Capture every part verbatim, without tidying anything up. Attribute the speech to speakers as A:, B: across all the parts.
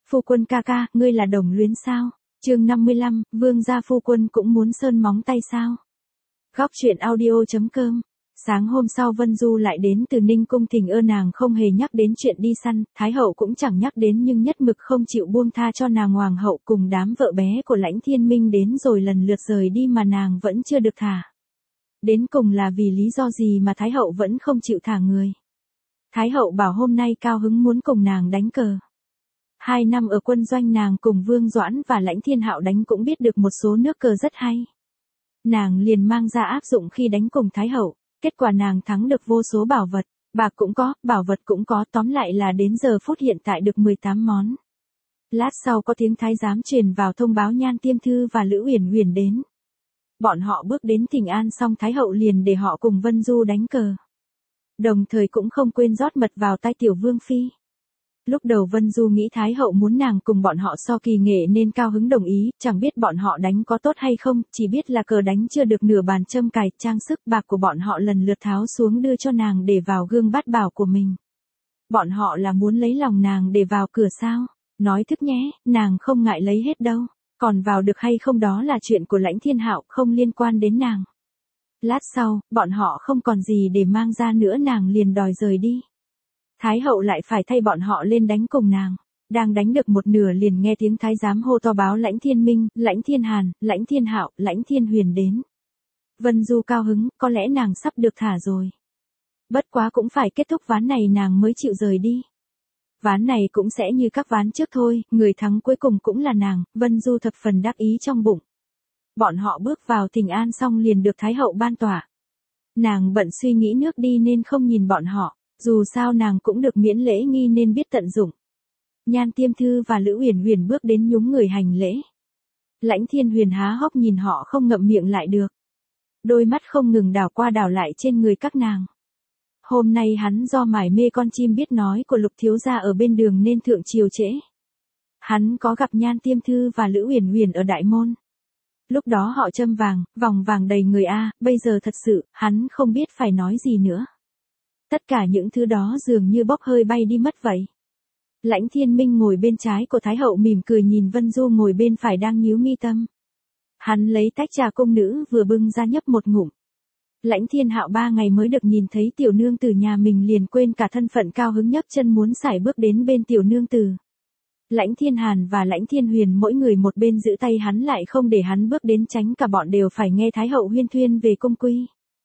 A: Phu quân ca ca, ngươi là đồng luyến sao? Chương năm mươi lăm, vương gia phu quân cũng muốn sơn móng tay sao? Góc truyện audio.com. Sáng hôm sau Vân Du lại đến từ Ninh Cung thỉnh ơ nàng không hề nhắc đến chuyện đi săn, Thái hậu cũng chẳng nhắc đến nhưng nhất mực không chịu buông tha cho nàng hoàng hậu cùng đám vợ bé của Lãnh Thiên Minh đến rồi lần lượt rời đi mà nàng vẫn chưa được thả. Đến cùng là vì lý do gì mà Thái hậu vẫn không chịu thả người? Thái hậu bảo hôm nay cao hứng muốn cùng nàng đánh cờ. Hai năm ở quân doanh nàng cùng Vương Doãn và Lãnh Thiên Hạo đánh cũng biết được một số nước cờ rất hay. Nàng liền mang ra áp dụng khi đánh cùng Thái hậu, kết quả nàng thắng được vô số bảo vật, bạc cũng có, bảo vật cũng có, tóm lại là đến giờ phút hiện tại được mười tám món. Lát sau có tiếng thái giám truyền vào thông báo Nhan Tiêm Thư và Lữ Uyển Uyển đến. Bọn họ bước đến thỉnh an xong Thái hậu liền để họ cùng Vân Du đánh cờ. Đồng thời cũng không quên rót mật vào tay tiểu vương phi. Lúc đầu Vân Du nghĩ Thái hậu muốn nàng cùng bọn họ so kỳ nghệ nên cao hứng đồng ý, chẳng biết bọn họ đánh có tốt hay không, chỉ biết là cờ đánh chưa được nửa bàn châm cài, trang sức bạc của bọn họ lần lượt tháo xuống đưa cho nàng để vào gương bát bảo của mình. Bọn họ là muốn lấy lòng nàng để vào cửa sao? Nói thức nhé, nàng không ngại lấy hết đâu, còn vào được hay không đó là chuyện của Lãnh Thiên Hạo, không liên quan đến nàng. Lát sau, bọn họ không còn gì để mang ra nữa nàng liền đòi rời đi. Thái hậu lại phải thay bọn họ lên đánh cùng nàng. Đang đánh được một nửa liền nghe tiếng thái giám hô to báo Lãnh Thiên Minh, Lãnh Thiên Hàn, Lãnh Thiên Hạo, Lãnh Thiên Huyền đến. Vân Du cao hứng, có lẽ nàng sắp được thả rồi. Bất quá cũng phải kết thúc ván này nàng mới chịu rời đi. Ván này cũng sẽ như các ván trước thôi, người thắng cuối cùng cũng là nàng, Vân Du thập phần đắc ý trong bụng. Bọn họ bước vào thỉnh an xong liền được Thái hậu ban tỏa. Nàng bận suy nghĩ nước đi nên không nhìn bọn họ. Dù sao nàng cũng được miễn lễ nghi nên biết tận dụng. Nhan Tiêm Thư và Lữ Uyển Uyển bước đến nhúng người hành lễ. Lãnh Thiên Huyền há hốc nhìn họ không ngậm miệng lại được. Đôi mắt không ngừng đảo qua đảo lại trên người các nàng. Hôm nay hắn do mải mê con chim biết nói của Lục thiếu gia ở bên đường nên thượng triều trễ. Hắn có gặp Nhan Tiêm Thư và Lữ Uyển Uyển ở đại môn. Lúc đó họ châm vàng, vòng vàng đầy người a, bây giờ thật sự, hắn không biết phải nói gì nữa. Tất cả những thứ đó dường như bốc hơi bay đi mất vậy. Lãnh Thiên Minh ngồi bên trái của Thái hậu mỉm cười nhìn Vân Du ngồi bên phải đang nhíu mi tâm. Hắn lấy tách trà cung nữ vừa bưng ra nhấp một ngụm. Lãnh Thiên Hạo ba ngày mới được nhìn thấy tiểu nương tử nhà mình liền quên cả thân phận cao hứng nhấc chân muốn sải bước đến bên tiểu nương tử. Lãnh Thiên Hàn và Lãnh Thiên Huyền mỗi người một bên giữ tay hắn lại không để hắn bước đến tránh cả bọn đều phải nghe Thái hậu huyên thuyên về cung quy.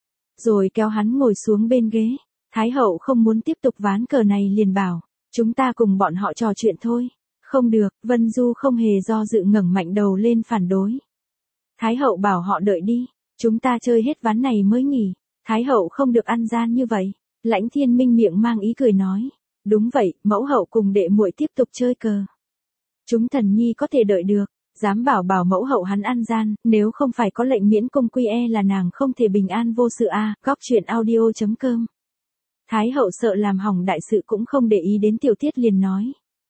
A: Rồi kéo hắn ngồi xuống bên ghế. Thái hậu không muốn tiếp tục ván cờ này liền bảo, chúng ta cùng bọn họ trò chuyện thôi. Không được, Vân Du không hề do dự ngẩng mạnh đầu lên phản đối. Thái hậu bảo họ đợi đi, chúng ta chơi hết ván này mới nghỉ. Thái hậu không được ăn gian như vậy. Lãnh Thiên Minh miệng mang ý cười nói, đúng vậy, mẫu hậu cùng đệ muội tiếp tục chơi cờ. Chúng thần nhi có thể đợi được, dám bảo bảo mẫu hậu hắn ăn gian, nếu không phải có lệnh miễn cung quy e là nàng không thể bình an vô sự a. À, góc truyện audio.com. Thái hậu sợ làm hỏng đại sự cũng không để ý đến tiểu tiết liền nói.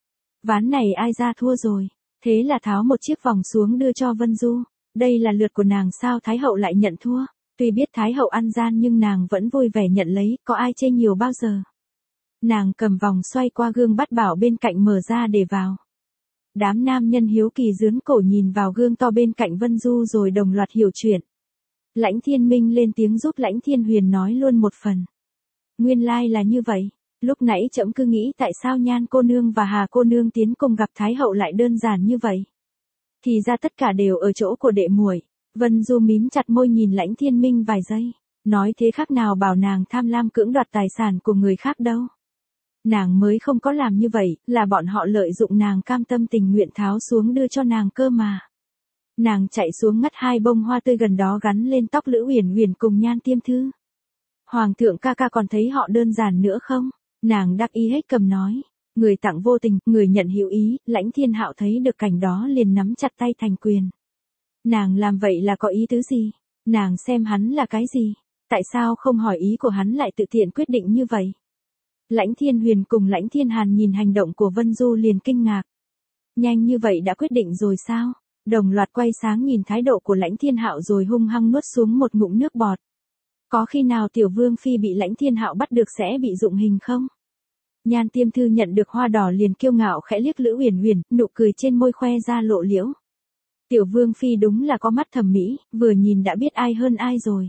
A: Ván này ai ra thua rồi, thế là tháo một chiếc vòng xuống đưa cho Vân Du. Đây là lượt của nàng sao Thái hậu lại nhận thua. Tuy biết Thái hậu ăn gian nhưng nàng vẫn vui vẻ nhận lấy, có ai chê nhiều bao giờ. Nàng cầm vòng xoay qua gương bát bảo bên cạnh mở ra để vào. Đám nam nhân hiếu kỳ dướn cổ nhìn vào gương to bên cạnh Vân Du rồi đồng loạt hiểu chuyện. Lãnh Thiên Minh lên tiếng giúp Lãnh Thiên Huyền nói luôn một phần. Nguyên lai là như vậy, lúc nãy trẫm cứ nghĩ tại sao Nhan cô nương và Hà cô nương tiến cùng gặp Thái hậu lại đơn giản như vậy. Thì ra tất cả đều ở chỗ của đệ muội. Vân Du mím chặt môi nhìn Lãnh Thiên Minh vài giây, nói thế khác nào bảo nàng tham lam cưỡng đoạt tài sản của người khác đâu. Nàng mới không có làm như vậy, là bọn họ lợi dụng nàng cam tâm tình nguyện tháo xuống đưa cho nàng cơ mà. Nàng chạy xuống ngắt hai bông hoa tươi gần đó gắn lên tóc Lữ Uyển Uyển cùng Nhan Tiêm Thư. Hoàng thượng ca ca còn thấy họ đơn giản nữa không? Nàng đắc ý hết cầm nói. Người tặng vô tình, người nhận hữu ý, Lãnh Thiên Hạo thấy được cảnh đó liền nắm chặt tay thành quyền. Nàng làm vậy là có ý tứ gì? Nàng xem hắn là cái gì? Tại sao không hỏi ý của hắn lại tự tiện quyết định như vậy? Lãnh Thiên Huyền cùng Lãnh Thiên Hàn nhìn hành động của Vân Du liền kinh ngạc. Nhanh như vậy đã quyết định rồi sao? Đồng loạt quay sáng nhìn thái độ của Lãnh Thiên Hạo rồi hung hăng nuốt xuống một ngụm nước bọt. Có khi nào tiểu vương phi bị Lãnh Thiên Hạo bắt được sẽ bị dụng hình không? Nhan Tiêm Thư nhận được hoa đỏ liền kiêu ngạo khẽ liếc Lữ Uyển Uyển, nụ cười trên môi khoe ra lộ liễu. Tiểu Vương phi đúng là có mắt thẩm mỹ, vừa nhìn đã biết ai hơn ai rồi.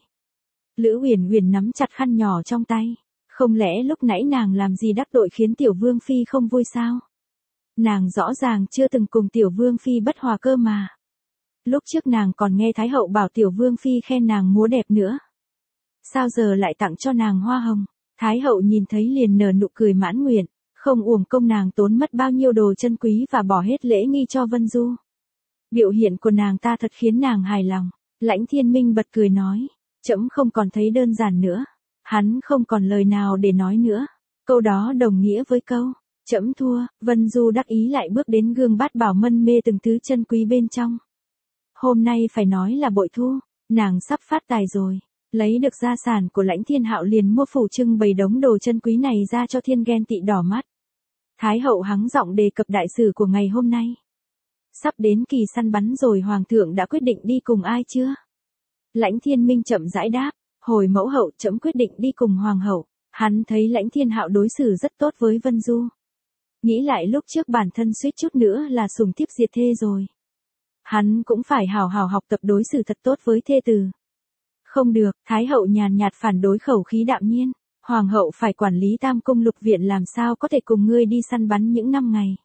A: Lữ Uyển Uyển nắm chặt khăn nhỏ trong tay, không lẽ lúc nãy nàng làm gì đắc tội khiến Tiểu Vương phi không vui sao? Nàng rõ ràng chưa từng cùng Tiểu Vương phi bất hòa cơ mà. Lúc trước nàng còn nghe Thái hậu bảo Tiểu Vương phi khen nàng múa đẹp nữa. Sao giờ lại tặng cho nàng hoa hồng? Thái hậu nhìn thấy liền nở nụ cười mãn nguyện, không uổng công nàng tốn mất bao nhiêu đồ chân quý và bỏ hết lễ nghi cho Vân Du. Biểu hiện của nàng ta thật khiến nàng hài lòng. Lãnh Thiên Minh bật cười nói, trẫm không còn thấy đơn giản nữa. Hắn không còn lời nào để nói nữa. Câu đó đồng nghĩa với câu, trẫm thua. Vân Du đắc ý lại bước đến gương bát bảo mân mê từng thứ chân quý bên trong. Hôm nay phải nói là bội thu, nàng sắp phát tài rồi. Lấy được gia sản của Lãnh Thiên Hạo liền mua phủ trưng bày đống đồ chân quý này ra cho thiên ghen tị đỏ mắt. Thái hậu hắng giọng đề cập đại sự của ngày hôm nay. Sắp đến kỳ săn bắn rồi, hoàng thượng đã quyết định đi cùng ai chưa? Lãnh Thiên Minh chậm rãi đáp, hồi mẫu hậu trẫm quyết định đi cùng hoàng hậu. Hắn thấy Lãnh Thiên Hạo đối xử rất tốt với Vân Du. Nghĩ lại lúc trước bản thân suýt chút nữa là sủng thiếp diệt thê rồi. Hắn cũng phải hào hào học tập đối xử thật tốt với thê tử. Không được, Thái hậu nhàn nhạt phản đối khẩu khí đạm nhiên. Hoàng hậu phải quản lý Tam Cung Lục Viện, làm sao có thể cùng ngươi đi săn bắn những năm ngày.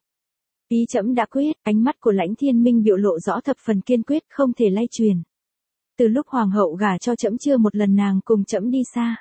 A: Ý trẫm đã quyết. Ánh mắt của Lãnh Thiên Minh biểu lộ rõ thập phần kiên quyết, không thể lay truyền. Từ lúc hoàng hậu gả cho trẫm chưa một lần nàng cùng trẫm đi xa.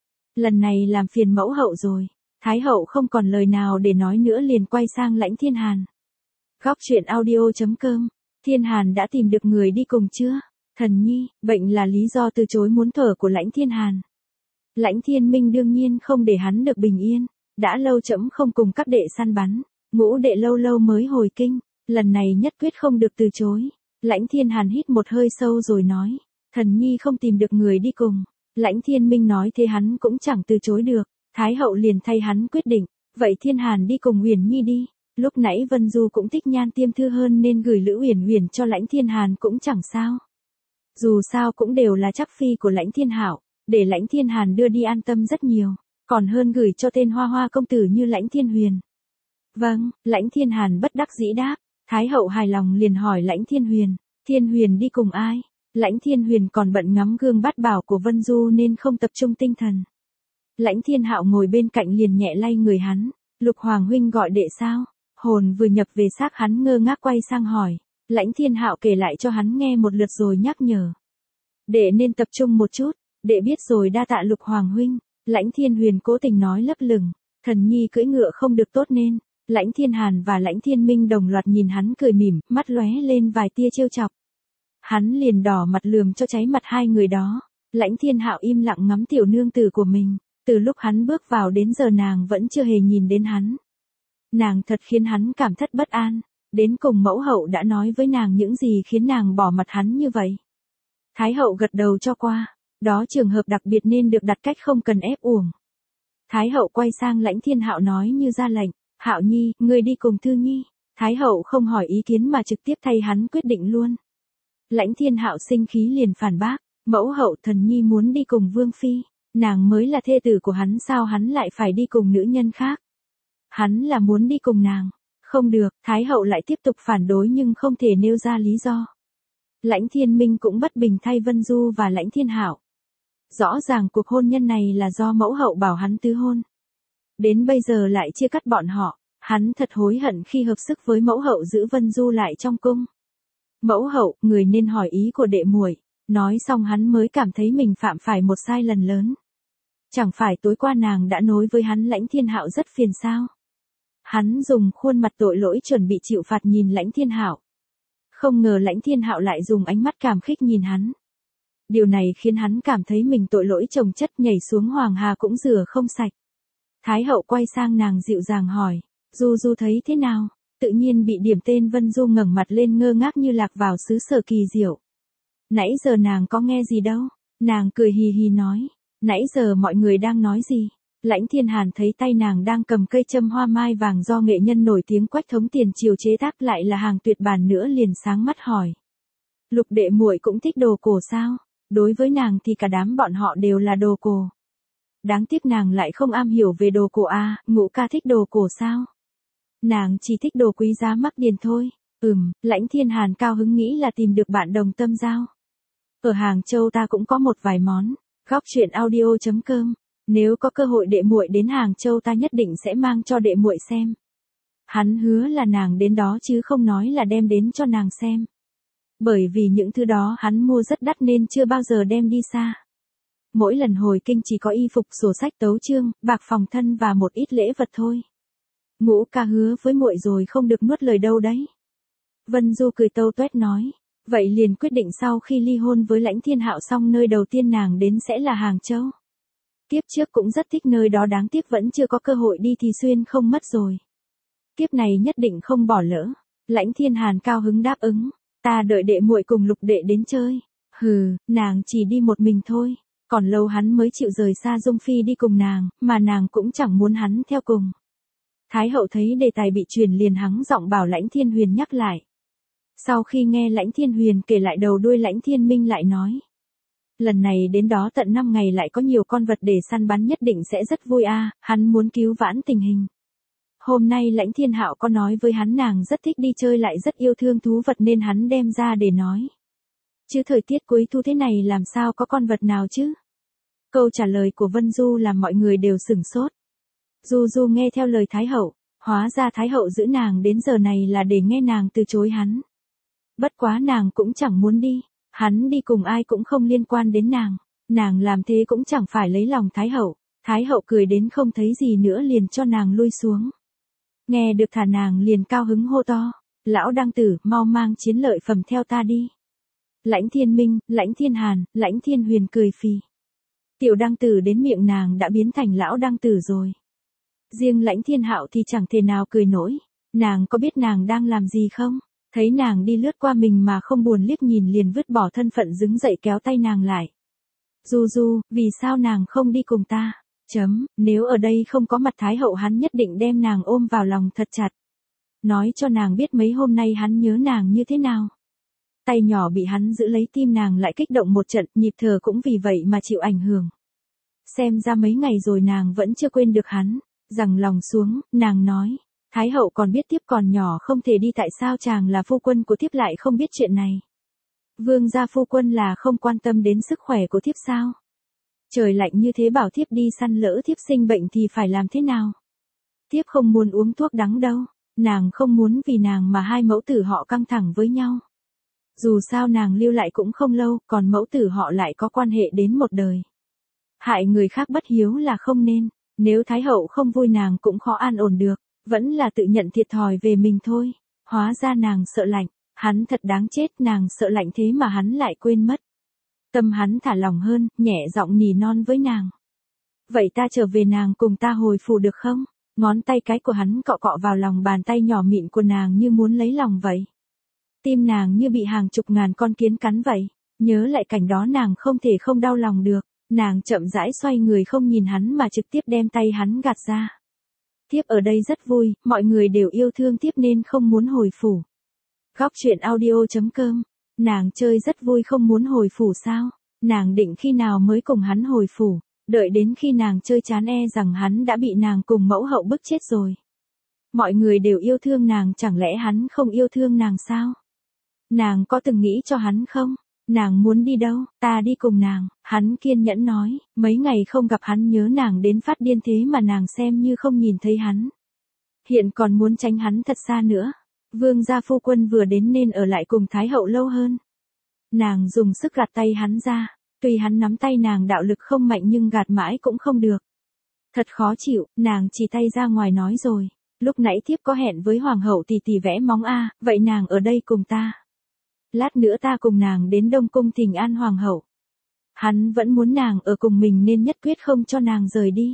A: Lần này làm phiền mẫu hậu rồi. Thái hậu không còn lời nào để nói nữa liền quay sang Lãnh Thiên Hàn. Góc truyện audio chấm com. Thiên Hàn đã tìm được người đi cùng chưa? Thần nhi, bệnh là lý do từ chối muốn thở của Lãnh Thiên Hàn. Lãnh Thiên Minh đương nhiên không để hắn được bình yên. Đã lâu trẫm không cùng các đệ săn bắn. Ngũ đệ lâu lâu mới hồi kinh. Lần này nhất quyết không được từ chối. Lãnh Thiên Hàn hít một hơi sâu rồi nói. Thần nhi không tìm được người đi cùng. Lãnh Thiên Minh nói thế hắn cũng chẳng từ chối được. Thái hậu liền thay hắn quyết định. Vậy Thiên Hàn đi cùng Uyển Nhi đi. Lúc nãy Vân Du cũng thích Nhan Tiêm Thư hơn nên gửi Lữ Uyển Uyển cho Lãnh Thiên Hàn cũng chẳng sao. Dù sao cũng đều là chắc phi của Lãnh Thiên Hạo, để Lãnh Thiên Hàn đưa đi an tâm rất nhiều, còn hơn gửi cho tên hoa hoa công tử như Lãnh Thiên Huyền. Vâng, Lãnh Thiên Hàn bất đắc dĩ đáp. Thái hậu hài lòng liền hỏi Lãnh Thiên Huyền, Thiên Huyền đi cùng ai? Lãnh Thiên Huyền còn bận ngắm gương bát bảo của Vân Du nên không tập trung tinh thần. Lãnh Thiên Hạo ngồi bên cạnh liền nhẹ lay người hắn, Lục Hoàng huynh gọi đệ sao? Hồn vừa nhập về xác hắn ngơ ngác quay sang hỏi. Lãnh Thiên Hạo kể lại cho hắn nghe một lượt rồi nhắc nhở. Đệ nên tập trung một chút, đệ biết rồi đa tạ Lục Hoàng huynh. Lãnh Thiên Huyền cố tình nói lấp lửng, thần nhi cưỡi ngựa không được tốt nên. Lãnh Thiên Hàn và Lãnh Thiên Minh đồng loạt nhìn hắn cười mỉm, mắt lóe lên vài tia trêu chọc. Hắn liền đỏ mặt lườm cho cháy mặt hai người đó. Lãnh Thiên Hạo im lặng ngắm tiểu nương tử của mình, từ lúc hắn bước vào đến giờ nàng vẫn chưa hề nhìn đến hắn. Nàng thật khiến hắn cảm thất bất an. Đến cùng mẫu hậu đã nói với nàng những gì khiến nàng bỏ mặt hắn như vậy? Thái hậu gật đầu cho qua. Đó trường hợp đặc biệt nên được đặt cách không cần ép uổng. Thái hậu quay sang Lãnh Thiên Hạo nói như ra lệnh. Hạo nhi, ngươi đi cùng Thư nhi. Thái hậu không hỏi ý kiến mà trực tiếp thay hắn quyết định luôn. Lãnh Thiên Hạo sinh khí liền phản bác. Mẫu hậu, thần nhi muốn đi cùng Vương phi. Nàng mới là thê tử của hắn, sao hắn lại phải đi cùng nữ nhân khác? Hắn là muốn đi cùng nàng. Không được, Thái hậu lại tiếp tục phản đối nhưng không thể nêu ra lý do. Lãnh Thiên Minh cũng bất bình thay Vân Du và Lãnh Thiên Hạo. Rõ ràng cuộc hôn nhân này là do mẫu hậu bảo hắn tứ hôn. Đến bây giờ lại chia cắt bọn họ, hắn thật hối hận khi hợp sức với mẫu hậu giữ Vân Du lại trong cung. Mẫu hậu, người nên hỏi ý của đệ muội. Nói xong hắn mới cảm thấy mình phạm phải một sai lầm lớn. Chẳng phải tối qua nàng đã nói với hắn Lãnh Thiên Hạo rất phiền sao? Hắn dùng khuôn mặt tội lỗi chuẩn bị chịu phạt nhìn Lãnh Thiên Hạo. Không ngờ Lãnh Thiên Hạo lại dùng ánh mắt cảm khích nhìn hắn. Điều này khiến hắn cảm thấy mình tội lỗi chồng chất, nhảy xuống hoàng hà cũng rửa không sạch. Thái hậu quay sang nàng dịu dàng hỏi, Du Du thấy thế nào? Tự nhiên bị điểm tên Vân Du ngẩng mặt lên ngơ ngác như lạc vào xứ sở kỳ diệu. Nãy giờ nàng có nghe gì đâu? Nàng cười hì hì nói, nãy giờ mọi người đang nói gì? Lãnh Thiên Hàn thấy tay nàng đang cầm cây châm hoa mai vàng do nghệ nhân nổi tiếng Quách Thống Tiền Triều chế tác, lại là hàng tuyệt bản nữa, liền sáng mắt hỏi. Lục đệ muội cũng thích đồ cổ sao? Đối với nàng thì cả đám bọn họ đều là đồ cổ. Đáng tiếc nàng lại không am hiểu về đồ cổ a, Ngũ ca thích đồ cổ sao? Nàng chỉ thích đồ quý giá mắc tiền thôi. Ừm, Lãnh Thiên Hàn cao hứng nghĩ là tìm được bạn đồng tâm giao. Ở Hàng Châu ta cũng có một vài món. Góc truyện audio chấm com. Nếu có cơ hội đệ muội đến Hàng Châu ta nhất định sẽ mang cho đệ muội xem. Hắn hứa là nàng đến đó chứ không nói là đem đến cho nàng xem. Bởi vì những thứ đó hắn mua rất đắt nên chưa bao giờ đem đi xa. Mỗi lần hồi kinh chỉ có y phục, sổ sách tấu chương, bạc phòng thân và một ít lễ vật thôi. Ngũ ca hứa với muội rồi không được nuốt lời đâu đấy. Vân Du cười tâu tuét nói. Vậy liền quyết định sau khi ly hôn với Lãnh Thiên Hạo xong nơi đầu tiên nàng đến sẽ là Hàng Châu. Kiếp trước cũng rất thích nơi đó, đáng tiếc vẫn chưa có cơ hội đi thì xuyên không mất rồi. Kiếp này nhất định không bỏ lỡ. Lãnh Thiên Hàn cao hứng đáp ứng. Ta đợi đệ muội cùng Lục đệ đến chơi. Hừ, nàng chỉ đi một mình thôi. Còn lâu hắn mới chịu rời xa Dung Phi đi cùng nàng, mà nàng cũng chẳng muốn hắn theo cùng. Thái hậu thấy đề tài bị truyền liền hắng giọng bảo Lãnh Thiên Huyền nhắc lại. Sau khi nghe Lãnh Thiên Huyền kể lại đầu đuôi, Lãnh Thiên Minh lại nói. Lần này đến đó tận năm ngày lại có nhiều con vật để săn bắn, nhất định sẽ rất vui a, hắn muốn cứu vãn tình hình. Hôm nay Lãnh Thiên Hạo có nói với hắn nàng rất thích đi chơi lại rất yêu thương thú vật nên hắn đem ra để nói. Chứ thời tiết cuối thu thế này làm sao có con vật nào chứ? Câu trả lời của Vân Du làm mọi người đều sửng sốt. Du Du nghe theo lời Thái hậu, hóa ra Thái hậu giữ nàng đến giờ này là để nghe nàng từ chối hắn. Bất quá nàng cũng chẳng muốn đi, hắn đi cùng ai cũng không liên quan đến nàng, nàng làm thế cũng chẳng phải lấy lòng Thái hậu. Thái hậu cười đến không thấy gì nữa liền cho nàng lui xuống. Nghe được thả nàng liền cao hứng hô to, lão đăng tử, mau mang chiến lợi phẩm theo ta đi. Lãnh Thiên Minh, Lãnh Thiên Hàn, Lãnh Thiên Huyền cười phì. Tiểu đăng tử đến miệng nàng đã biến thành lão đăng tử rồi. Riêng Lãnh Thiên Hạo thì chẳng thể nào cười nổi, nàng có biết nàng đang làm gì không? Thấy nàng đi lướt qua mình mà không buồn liếc nhìn liền vứt bỏ thân phận đứng dậy kéo tay nàng lại. Du Du, vì sao nàng không đi cùng ta? Chấm, nếu ở đây không có mặt Thái hậu hắn nhất định đem nàng ôm vào lòng thật chặt. Nói cho nàng biết mấy hôm nay hắn nhớ nàng như thế nào. Tay nhỏ bị hắn giữ lấy, tim nàng lại kích động một trận, nhịp thở cũng vì vậy mà chịu ảnh hưởng. Xem ra mấy ngày rồi nàng vẫn chưa quên được hắn. Giằng lòng xuống, nàng nói. Thái hậu còn biết thiếp còn nhỏ không thể đi, tại sao chàng là phu quân của thiếp lại không biết chuyện này? Vương gia phu quân là không quan tâm đến sức khỏe của thiếp sao? Trời lạnh như thế bảo thiếp đi săn, lỡ thiếp sinh bệnh thì phải làm thế nào? Thiếp không muốn uống thuốc đắng đâu, nàng không muốn vì nàng mà hai mẫu tử họ căng thẳng với nhau. Dù sao nàng lưu lại cũng không lâu, còn mẫu tử họ lại có quan hệ đến một đời. Hại người khác bất hiếu là không nên, nếu Thái hậu không vui nàng cũng khó an ổn được, vẫn là tự nhận thiệt thòi về mình thôi. Hóa ra nàng sợ lạnh, hắn thật đáng chết, nàng sợ lạnh thế mà hắn lại quên mất. Tâm hắn thả lòng hơn, nhẹ giọng nỉ non với nàng. Vậy ta trở về nàng cùng ta hồi phủ được không? Ngón tay cái của hắn cọ cọ vào lòng bàn tay nhỏ mịn của nàng như muốn lấy lòng vậy. Tim nàng như bị hàng chục ngàn con kiến cắn vậy. Nhớ lại cảnh đó nàng không thể không đau lòng được. Nàng chậm rãi xoay người không nhìn hắn mà trực tiếp đem tay hắn gạt ra. Thiếp ở đây rất vui, mọi người đều yêu thương thiếp nên không muốn hồi phủ. Góc truyện audio chấm com. Nàng chơi rất vui không muốn hồi phủ sao? Nàng định khi nào mới cùng hắn hồi phủ? Đợi đến khi nàng chơi chán e rằng hắn đã bị nàng cùng mẫu hậu bức chết rồi. Mọi người đều yêu thương nàng, chẳng lẽ hắn không yêu thương nàng sao? Nàng có từng nghĩ cho hắn không? Nàng muốn đi đâu? Ta đi cùng nàng. Hắn kiên nhẫn nói, mấy ngày không gặp hắn nhớ nàng đến phát điên thế mà nàng xem như không nhìn thấy hắn. Hiện còn muốn tránh hắn thật xa nữa. Vương gia phu quân vừa đến nên ở lại cùng Thái hậu lâu hơn. Nàng dùng sức gạt tay hắn ra, tuy hắn nắm tay nàng đạo lực không mạnh nhưng gạt mãi cũng không được. Thật khó chịu, nàng chỉ tay ra ngoài nói rồi, lúc nãy thiếp có hẹn với hoàng hậu tỷ tỷ vẽ móng a, vậy nàng ở đây cùng ta. Lát nữa ta cùng nàng đến Đông cung thỉnh an hoàng hậu. Hắn vẫn muốn nàng ở cùng mình nên nhất quyết không cho nàng rời đi.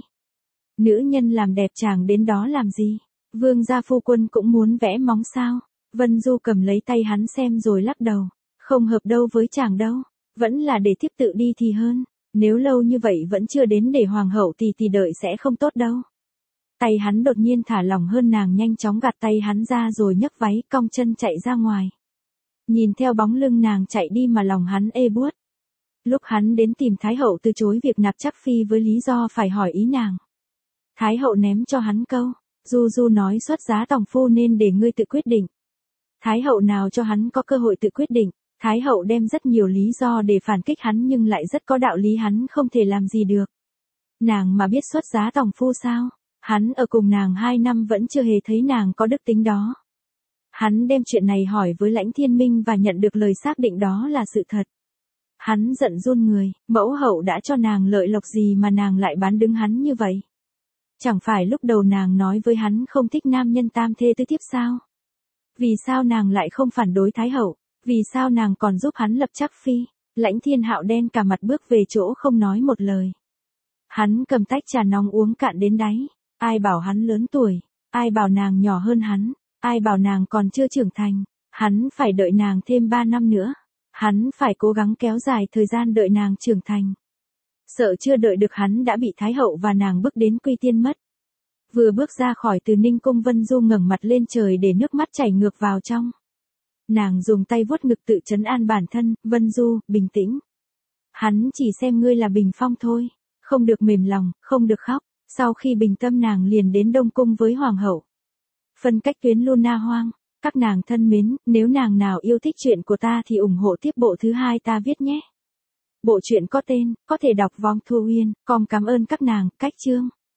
A: Nữ nhân làm đẹp chàng đến đó làm gì? Vương gia phu quân cũng muốn vẽ móng sao? Vân Du cầm lấy tay hắn xem rồi lắc đầu. Không hợp đâu với chàng đâu. Vẫn là để tiếp tự đi thì hơn. Nếu lâu như vậy vẫn chưa đến để hoàng hậu thì thì đợi sẽ không tốt đâu. Tay hắn đột nhiên thả lỏng hơn, nàng nhanh chóng gạt tay hắn ra rồi nhấc váy cong chân chạy ra ngoài. Nhìn theo bóng lưng nàng chạy đi mà lòng hắn ê buốt. Lúc hắn đến tìm Thái hậu từ chối việc nạp chắc phi với lý do phải hỏi ý nàng. Thái hậu ném cho hắn câu, Du Du nói xuất giá tòng phu nên để ngươi tự quyết định. Thái hậu nào cho hắn có cơ hội tự quyết định, Thái hậu đem rất nhiều lý do để phản kích hắn nhưng lại rất có đạo lý hắn không thể làm gì được. Nàng mà biết xuất giá tòng phu sao, hắn ở cùng nàng hai năm vẫn chưa hề thấy nàng có đức tính đó. Hắn đem chuyện này hỏi với Lãnh Thiên Minh và nhận được lời xác định đó là sự thật. Hắn giận run người, mẫu hậu đã cho nàng lợi lộc gì mà nàng lại bán đứng hắn như vậy? Chẳng phải lúc đầu nàng nói với hắn không thích nam nhân tam thê tứ thiếp sao? Vì sao nàng lại không phản đối Thái hậu? Vì sao nàng còn giúp hắn lập chắc phi? Lãnh Thiên Hạo đen cả mặt bước về chỗ không nói một lời. Hắn cầm tách trà nóng uống cạn đến đáy. Ai bảo hắn lớn tuổi? Ai bảo nàng nhỏ hơn hắn? Ai bảo nàng còn chưa trưởng thành? Hắn phải đợi nàng thêm ba năm nữa. Hắn phải cố gắng kéo dài thời gian đợi nàng trưởng thành. Sợ chưa đợi được hắn đã bị Thái hậu và nàng bước đến quy tiên mất. Vừa bước ra khỏi từ Ninh cung, Vân Du ngẩng mặt lên trời để nước mắt chảy ngược vào trong. Nàng dùng tay vuốt ngực tự trấn an bản thân, Vân Du, bình tĩnh. Hắn chỉ xem ngươi là bình phong thôi, không được mềm lòng, không được khóc. Sau khi bình tâm nàng liền đến Đông cung với hoàng hậu. Phân cách tuyến Luna Hoang, các nàng thân mến, nếu nàng nào yêu thích chuyện của ta thì ủng hộ tiếp bộ thứ hai ta viết nhé. Bộ truyện có tên, có thể đọc Vong Thu Uyên, com cảm ơn các nàng, cách chương.